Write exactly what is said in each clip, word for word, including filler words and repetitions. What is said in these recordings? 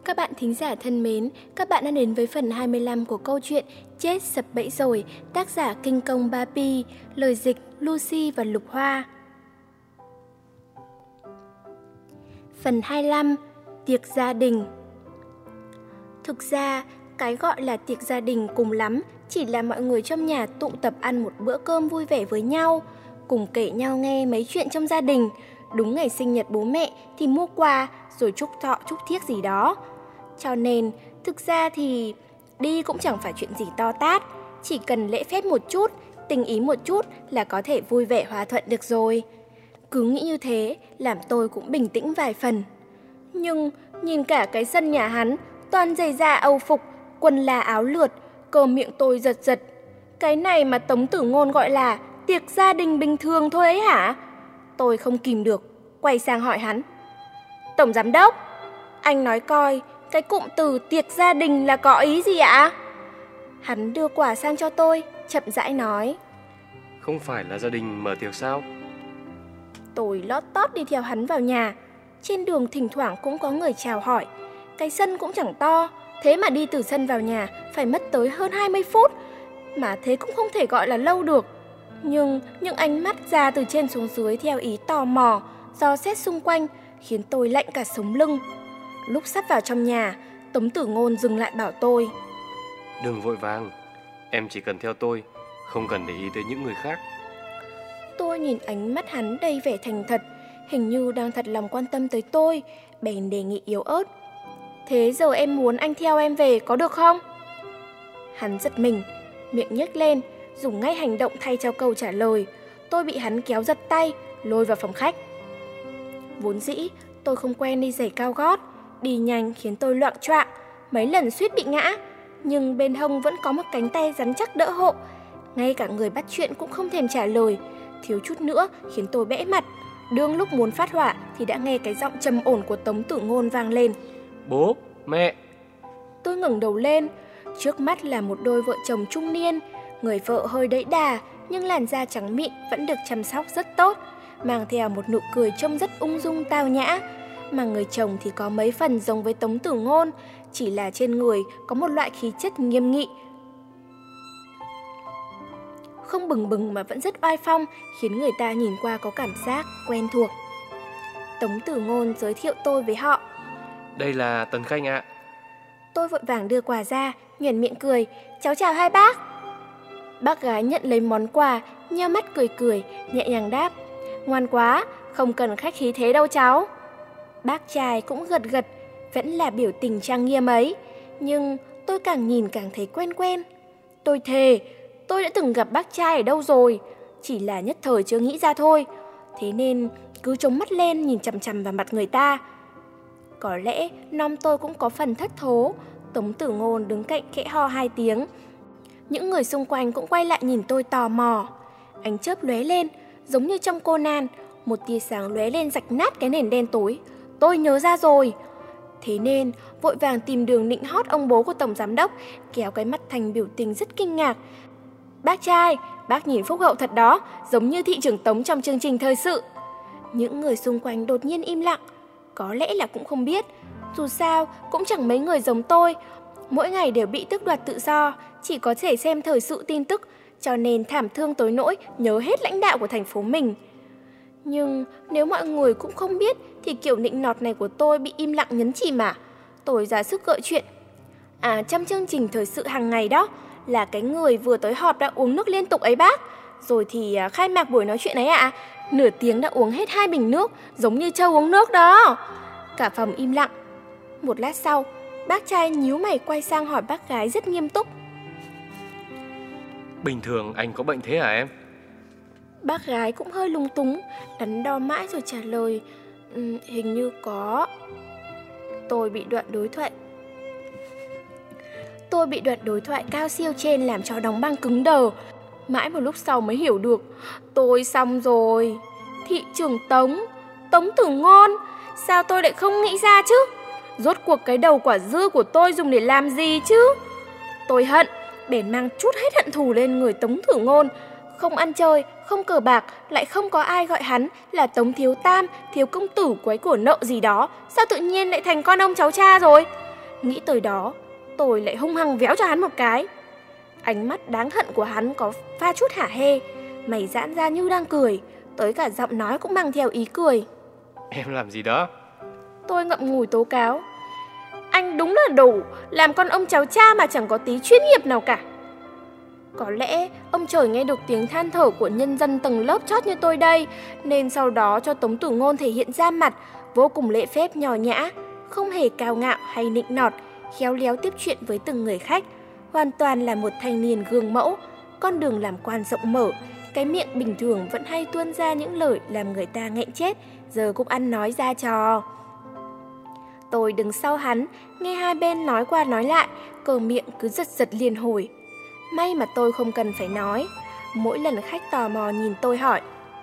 Các bạn thính giả thân mến, các bạn đã đến với phần hai mươi lăm của câu chuyện Chết sập bẫy rồi, tác giả Kinh Công Ba Pi, lời dịch Lucy và Lục Hoa. Phần hai mươi lăm, tiệc gia đình. Thực ra, cái gọi là tiệc gia đình cùng lắm chỉ là mọi người trong nhà tụ tập ăn một bữa cơm vui vẻ với nhau, cùng kể nhau nghe mấy chuyện trong gia đình. Đúng ngày sinh nhật bố mẹ thì mua quà rồi chúc thọ chúc thiếc gì đó. Cho nên, thực ra thì đi cũng chẳng phải chuyện gì to tát, chỉ cần lễ phép một chút, tình ý một chút là có thể vui vẻ hòa thuận được rồi. Cứ nghĩ như thế làm tôi cũng bình tĩnh vài phần. Nhưng nhìn cả cái sân nhà hắn, toàn giày da âu phục, quần là áo lượt, cơ miệng tôi giật giật. Cái này mà Tống Tử Ngôn gọi là tiệc gia đình bình thường thôi ấy hả? Tôi không kìm được, quay sang hỏi hắn. Tổng giám đốc, anh nói coi, cái cụm từ tiệc gia đình là có ý gì ạ? Hắn đưa quả sang cho tôi, chậm rãi nói. Không phải là gia đình mở tiệc sao? Tôi lót tót đi theo hắn vào nhà. Trên đường thỉnh thoảng cũng có người chào hỏi. Cái sân cũng chẳng to, thế mà đi từ sân vào nhà phải mất tới hơn hai mươi phút. Mà thế cũng không thể gọi là lâu được. Nhưng những ánh mắt ra từ trên xuống dưới theo ý tò mò, dò xét xung quanh khiến tôi lạnh cả sống lưng. Lúc sắp vào trong nhà, Tống Tử Ngôn dừng lại bảo tôi. Đừng vội vàng, em chỉ cần theo tôi, không cần để ý tới những người khác. Tôi nhìn ánh mắt hắn đầy vẻ thành thật, hình như đang thật lòng quan tâm tới tôi, bèn đề nghị yếu ớt. Thế giờ em muốn anh theo em về có được không? Hắn giật mình, miệng nhếch lên, dùng ngay hành động thay cho câu trả lời. Tôi bị hắn kéo giật tay, lôi vào phòng khách. Vốn dĩ, tôi không quen đi giày cao gót, đi nhanh khiến tôi loạng choạng, mấy lần suýt bị ngã. Nhưng bên hông vẫn có một cánh tay rắn chắc đỡ hộ. Ngay cả người bắt chuyện cũng không thèm trả lời, thiếu chút nữa khiến tôi bẽ mặt. Đương lúc muốn phát hỏa thì đã nghe cái giọng trầm ổn của Tống Tử Ngôn vang lên. Bố, mẹ. Tôi ngẩng đầu lên, trước mắt là một đôi vợ chồng trung niên. Người vợ hơi đẫy đà, nhưng làn da trắng mịn vẫn được chăm sóc rất tốt, mang theo một nụ cười trông rất ung dung tao nhã. Mà người chồng thì có mấy phần giống với Tống Tử Ngôn, chỉ là trên người có một loại khí chất nghiêm nghị, không bừng bừng mà vẫn rất oai phong, khiến người ta nhìn qua có cảm giác quen thuộc. Tống Tử Ngôn giới thiệu tôi với họ. Đây là Tần Khanh ạ. Tôi vội vàng đưa quà ra, nhoẻn miệng cười. Cháu chào hai bác. Bác gái nhận lấy món quà, nheo mắt cười cười, nhẹ nhàng đáp. Ngoan quá, không cần khách khí thế đâu cháu. Bác trai cũng gật gật, vẫn là biểu tình trang nghiêm ấy. Nhưng tôi càng nhìn càng thấy quen quen. Tôi thề, tôi đã từng gặp bác trai ở đâu rồi, chỉ là nhất thời chưa nghĩ ra thôi. Thế nên cứ trống mắt lên nhìn chằm chằm vào mặt người ta. Có lẽ nom tôi cũng có phần thất thố. Tống Tử Ngôn đứng cạnh khẽ ho hai tiếng. Những người xung quanh cũng quay lại nhìn tôi tò mò. Ánh chớp lóe lên, giống như trong Conan, một tia sáng lóe lên rạch nát cái nền đen tối. Tôi nhớ ra rồi. Thế nên vội vàng tìm đường nịnh hót ông bố của tổng giám đốc, kéo cái mắt thành biểu tình rất kinh ngạc. Bác trai, bác nhìn phúc hậu thật đó, giống như thị trưởng Tống trong chương trình thời sự. Những người xung quanh đột nhiên im lặng. Có lẽ là cũng không biết, dù sao cũng chẳng mấy người giống tôi. Mỗi ngày đều bị tước đoạt tự do, chỉ có thể xem thời sự tin tức, cho nên thảm thương tới nỗi nhớ hết lãnh đạo của thành phố mình. Nhưng nếu mọi người cũng không biết thì kiểu nịnh nọt này của tôi bị im lặng nhấn chìm à? Tôi ra sức gợi chuyện. À, trong chương trình thời sự hàng ngày đó là cái người vừa tới họp đã uống nước liên tục ấy bác. Rồi thì khai mạc buổi nói chuyện ấy ạ, à, nửa tiếng đã uống hết hai bình nước, giống như trâu uống nước đó. Cả phòng im lặng. Một lát sau, bác trai nhíu mày quay sang hỏi bác gái rất nghiêm túc. Bình thường anh có bệnh thế hả em? Bác gái cũng hơi lung túng, đắn đo mãi rồi trả lời. Um, hình như có. Tôi bị đoạn đối thoại Tôi bị đoạn đối thoại cao siêu trên làm cho đóng băng cứng đờ. Mãi một lúc sau mới hiểu được. Tôi xong rồi. Thị trưởng Tống, Tống Tử Ngôn, sao tôi lại không nghĩ ra chứ? Rốt cuộc cái đầu quả dưa của tôi dùng để làm gì chứ? Tôi hận, bèn mang chút hết hận thù lên người Tống Tử Ngôn. Không ăn chơi, không cờ bạc, lại không có ai gọi hắn là Tống Thiếu Tam, thiếu công tử quấy của nợ gì đó. Sao tự nhiên lại thành con ông cháu cha rồi? Nghĩ tới đó, tôi lại hung hăng véo cho hắn một cái. Ánh mắt đáng hận của hắn có pha chút hả hê, mày giãn ra như đang cười, tới cả giọng nói cũng mang theo ý cười. Em làm gì đó? Tôi ngậm ngùi tố cáo. Anh đúng là đủ, làm con ông cháu cha mà chẳng có tí chuyên nghiệp nào cả. Có lẽ ông trời nghe được tiếng than thở của nhân dân tầng lớp chót như tôi đây, nên sau đó cho Tống Tử Ngôn thể hiện ra mặt vô cùng lễ phép nhỏ nhã, không hề cao ngạo hay nịnh nọt, khéo léo tiếp chuyện với từng người khách. Hoàn toàn là một thanh niên gương mẫu, con đường làm quan rộng mở, cái miệng bình thường vẫn hay tuôn ra những lời làm người ta nghẹn chết, giờ cũng ăn nói ra trò. Tôi đứng sau hắn, nghe hai bên nói qua nói lại, cờ miệng cứ giật giật liên hồi. May mà tôi không cần phải nói. Mỗi lần khách tò mò nhìn tôi hỏi: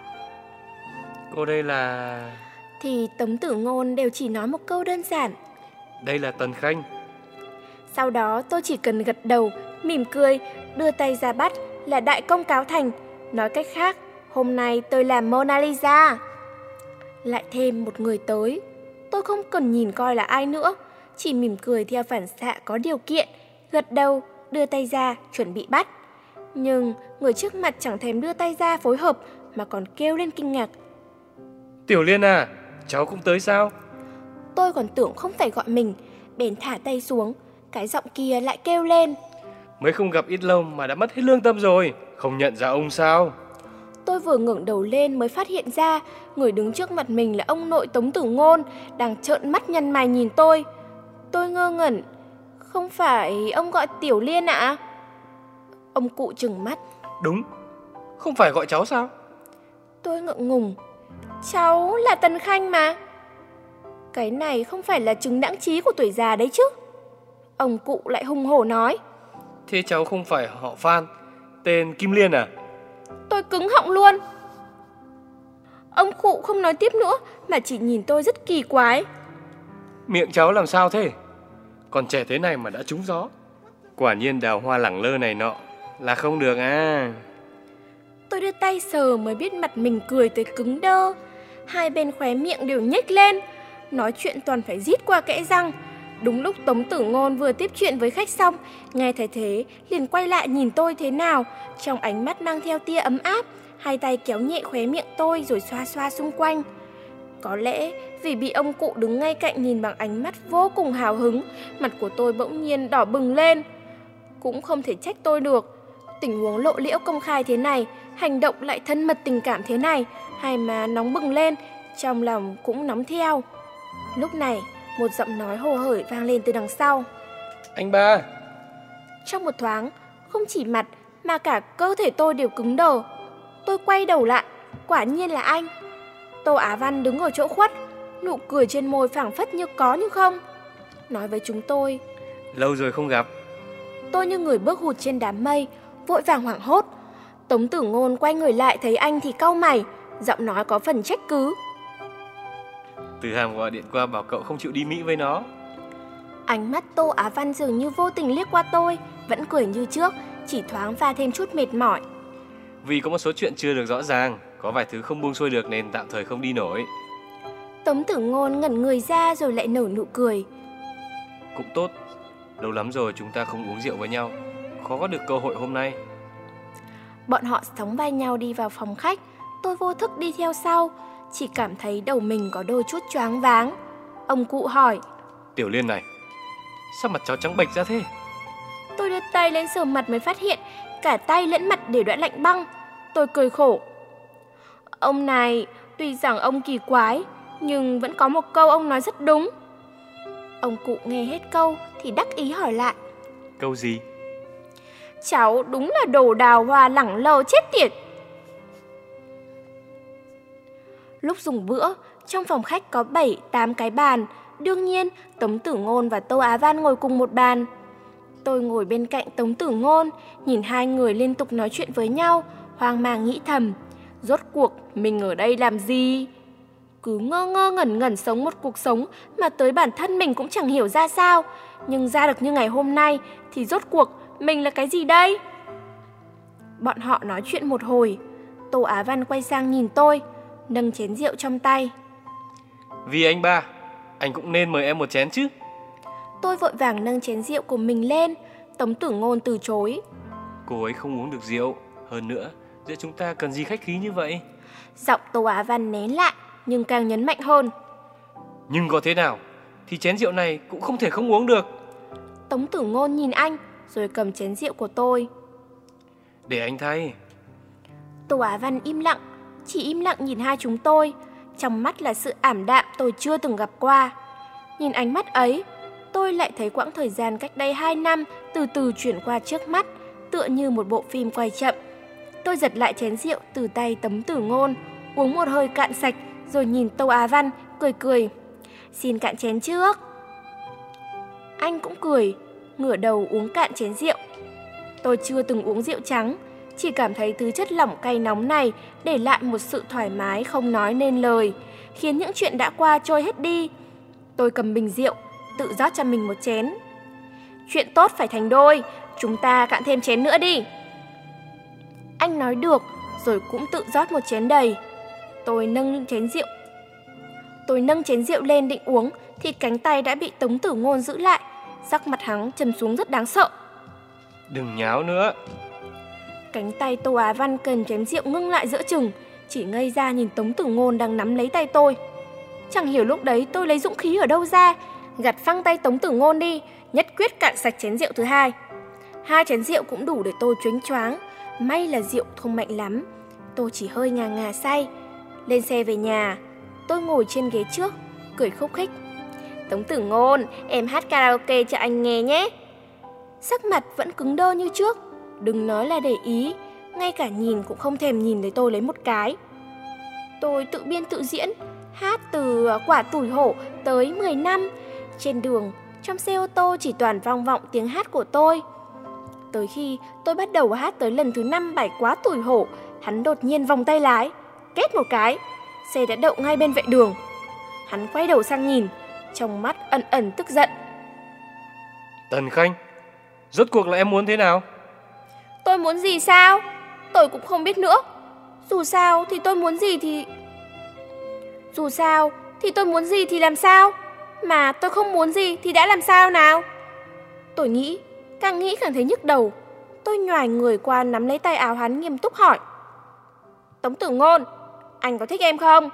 Cô đây là... Thì Tống Tử Ngôn đều chỉ nói một câu đơn giản: Đây là Tần Khanh. Sau đó tôi chỉ cần gật đầu, mỉm cười, đưa tay ra bắt là đại công cáo thành. Nói cách khác, hôm nay tôi là Mona Lisa. Lại thêm một người tới. Tôi không cần nhìn coi là ai nữa, chỉ mỉm cười theo phản xạ có điều kiện, gật đầu, đưa tay ra, chuẩn bị bắt. Nhưng người trước mặt chẳng thèm đưa tay ra phối hợp, mà còn kêu lên kinh ngạc: Tiểu Liên à, cháu cũng tới sao? Tôi còn tưởng không phải gọi mình, bèn thả tay xuống. Cái giọng kia lại kêu lên: Mới không gặp ít lâu mà đã mất hết lương tâm rồi, không nhận ra ông sao? Tôi vừa ngẩng đầu lên mới phát hiện ra người đứng trước mặt mình là ông nội Tống Tử Ngôn, đang trợn mắt nhăn mày nhìn tôi. Tôi ngơ ngẩn: Không phải ông gọi Tiểu Liên ạ? À? Ông cụ trừng mắt: Đúng, không phải gọi cháu sao? Tôi ngượng ngùng: Cháu là Tần Khanh mà. Cái này không phải là chứng đãng trí của tuổi già đấy chứ. Ông cụ lại hùng hổ nói: Thế cháu không phải họ Phan, tên Kim Liên à? Tôi cứng họng luôn. Ông cụ không nói tiếp nữa mà chỉ nhìn tôi rất kỳ quái. Miệng cháu làm sao thế? Còn trẻ thế này mà đã trúng gió. Quả nhiên đào hoa lẳng lơ này nọ là không được à. Tôi đưa tay sờ mới biết mặt mình cười tới cứng đơ. Hai bên khóe miệng đều nhếch lên. Nói chuyện toàn phải rít qua kẽ răng. Đúng lúc Tống Tử Ngôn vừa tiếp chuyện với khách xong, nghe thấy thế liền quay lại nhìn tôi thế nào, trong ánh mắt mang theo tia ấm áp. Hai tay kéo nhẹ khóe miệng tôi rồi xoa xoa xung quanh. Có lẽ vì bị ông cụ đứng ngay cạnh nhìn bằng ánh mắt vô cùng hào hứng, mặt của tôi bỗng nhiên đỏ bừng lên. Cũng không thể trách tôi được. Tình huống lộ liễu công khai thế này, hành động lại thân mật tình cảm thế này, hai má nóng bừng lên, trong lòng cũng nóng theo. Lúc này, một giọng nói hồ hởi vang lên từ đằng sau: Anh ba. Trong một thoáng, không chỉ mặt mà cả cơ thể tôi đều cứng đờ. Tôi quay đầu lại, quả nhiên là anh. Tô Á Văn đứng ở chỗ khuất, nụ cười trên môi phảng phất như có như không. Nói với chúng tôi: Lâu rồi không gặp. Tôi như người bước hụt trên đám mây, vội vàng hoảng hốt. Tống Tử Ngôn quay người lại thấy anh thì cau mày, giọng nói có phần trách cứ: Từ Hàm gọi điện qua bảo cậu không chịu đi Mỹ với nó. Ánh mắt Tô Á Văn dường như vô tình liếc qua tôi, vẫn cười như trước, chỉ thoáng pha thêm chút mệt mỏi. Vì có một số chuyện chưa được rõ ràng, có vài thứ không buông xuôi được nên tạm thời không đi nổi. Tống Tử Ngôn ngẩn người ra rồi lại nở nụ cười: Cũng tốt, lâu lắm rồi chúng ta không uống rượu với nhau, khó có được cơ hội hôm nay. Bọn họ sóng vai nhau đi vào phòng khách, tôi vô thức đi theo sau, chỉ cảm thấy đầu mình có đôi chút choáng váng. Ông cụ hỏi: Tiểu Liên này, sao mặt cháu trắng bệch ra thế? Tôi đưa tay lên sờ mặt mới phát hiện cả tay lẫn mặt đều đã lạnh băng. Tôi cười khổ: Ông này, tuy rằng ông kỳ quái, nhưng vẫn có một câu ông nói rất đúng. Ông cụ nghe hết câu thì đắc ý hỏi lại: Câu gì? Cháu đúng là đồ đào hoa lẳng lơ chết tiệt. Lúc dùng bữa, trong phòng khách có bảy tám cái bàn. Đương nhiên, Tống Tử Ngôn và Tô Á Văn ngồi cùng một bàn. Tôi ngồi bên cạnh Tống Tử Ngôn, nhìn hai người liên tục nói chuyện với nhau, hoang mang nghĩ thầm: rốt cuộc mình ở đây làm gì? Cứ ngơ ngơ ngẩn ngẩn sống một cuộc sống mà tới bản thân mình cũng chẳng hiểu ra sao. Nhưng ra được như ngày hôm nay thì rốt cuộc mình là cái gì đây? Bọn họ nói chuyện một hồi, Tô Á Văn quay sang nhìn tôi, nâng chén rượu trong tay: Vì anh ba, anh cũng nên mời em một chén chứ. tôi vội vàng nâng chén rượu của mình lên. Tống Tử Ngôn từ chối. Cô ấy không uống được rượu. Hơn nữa, giữa chúng ta cần gì khách khí như vậy? Giọng Tô Á Văn nén lại, nhưng càng nhấn mạnh hơn. Nhưng có thế nào thì chén rượu này cũng không thể không uống được. Tống Tử Ngôn nhìn anh, rồi cầm chén rượu của tôi. Để anh thay. Tô Á Văn im lặng, chỉ im lặng nhìn hai chúng tôi. Trong mắt là sự ảm đạm tôi chưa từng gặp qua. Nhìn ánh mắt ấy, tôi lại thấy quãng thời gian cách đây hai năm từ từ chuyển qua trước mắt, tựa như một bộ phim quay chậm. Tôi giật lại chén rượu từ tay Tống Tử Ngôn, uống một hơi cạn sạch, rồi nhìn Tô Á Văn, cười cười. Xin cạn chén trước. Anh cũng cười, ngửa đầu uống cạn chén rượu. Tôi chưa từng uống rượu trắng, chỉ cảm thấy thứ chất lỏng cay nóng này để lại một sự thoải mái không nói nên lời, khiến những chuyện đã qua trôi hết đi. Tôi cầm bình rượu, tự rót cho mình một chén. Chuyện tốt phải thành đôi, chúng ta cạn thêm chén nữa đi. Anh nói được, rồi cũng tự rót một chén đầy. Tôi nâng chén rượu. Tôi nâng chén rượu lên định uống, thì cánh tay đã bị Tống Tử Ngôn giữ lại. Sắc mặt hắn trầm xuống rất đáng sợ. Đừng nháo nữa. Cánh tay Tô Á Văn cầm chén rượu ngưng lại giữa chừng, chỉ ngây ra nhìn Tống Tử Ngôn đang nắm lấy tay tôi. Chẳng hiểu lúc đấy tôi lấy dũng khí ở đâu ra, gạt phăng tay Tống Tử Ngôn đi, nhất quyết cạn sạch chén rượu thứ hai. Hai chén rượu cũng đủ để tôi choáng choáng. May là rượu không mạnh lắm, tôi chỉ hơi ngà ngà say. Lên xe về nhà, tôi ngồi trên ghế trước, cười khúc khích. Tống Tử Ngôn, em hát karaoke cho anh nghe nhé. Sắc mặt vẫn cứng đơ như trước, đừng nói là để ý, ngay cả nhìn cũng không thèm nhìn thấy tôi lấy một cái. Tôi tự biên tự diễn, hát từ Quả Tủi Hổ tới mười năm. Trên đường, trong xe ô tô chỉ toàn vang vọng tiếng hát của tôi. Tới khi tôi bắt đầu hát tới lần thứ năm bài Quá Tủi Hổ, hắn đột nhiên vòng tay lái, két một cái, xe đã đậu ngay bên vệ đường. Hắn quay đầu sang nhìn, trong mắt ẩn ẩn tức giận. Tần Khanh, rốt cuộc là em muốn thế nào? Tôi muốn gì sao? Tôi cũng không biết nữa. Dù sao thì tôi muốn gì thì... Dù sao thì tôi muốn gì thì làm sao? Mà tôi không muốn gì thì đã làm sao nào? Tôi nghĩ, càng nghĩ càng thấy nhức đầu. Tôi nhoài người qua nắm lấy tay áo hắn nghiêm túc hỏi. Tống Tử Ngôn, anh có thích em không?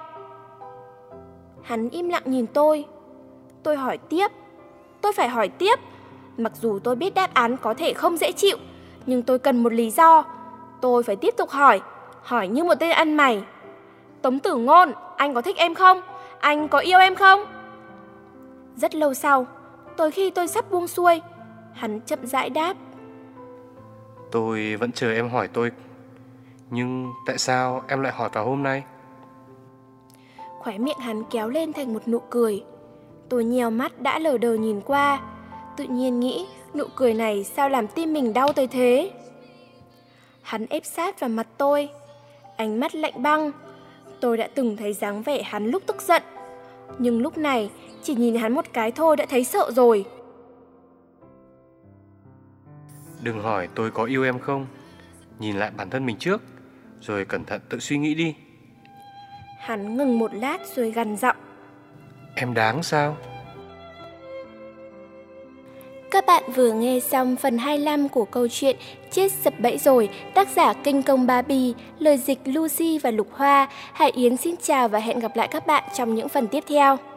Hắn im lặng nhìn tôi. Tôi hỏi tiếp. Tôi phải hỏi tiếp. Mặc dù tôi biết đáp án có thể không dễ chịu, nhưng tôi cần một lý do. Tôi phải tiếp tục hỏi, hỏi như một tên ăn mày. Tống Tử Ngôn, anh có thích em không? Anh có yêu em không? Rất lâu sau, tới khi tôi sắp buông xuôi, hắn chậm rãi đáp. Tôi vẫn chờ em hỏi tôi. Nhưng tại sao em lại hỏi vào hôm nay? Khóe miệng hắn kéo lên thành một nụ cười. Tôi nheo mắt đã lờ đờ nhìn qua, tự nhiên nghĩ nụ cười này sao làm tim mình đau tới thế. Hắn ép sát vào mặt tôi, ánh mắt lạnh băng. Tôi đã từng thấy dáng vẻ hắn lúc tức giận, nhưng lúc này chỉ nhìn hắn một cái thôi đã thấy sợ rồi. Đừng hỏi tôi có yêu em không. Nhìn lại bản thân mình trước, rồi cẩn thận tự suy nghĩ đi. Hắn ngừng một lát rồi gằn giọng. Em đáng sao? Các bạn vừa nghe xong phần hai mươi lăm của câu chuyện Chết sập bẫy rồi, tác giả Kinh Công Ba Bì, lời dịch Lucy và Lục Hoa. Hải Yến xin chào và hẹn gặp lại các bạn trong những phần tiếp theo.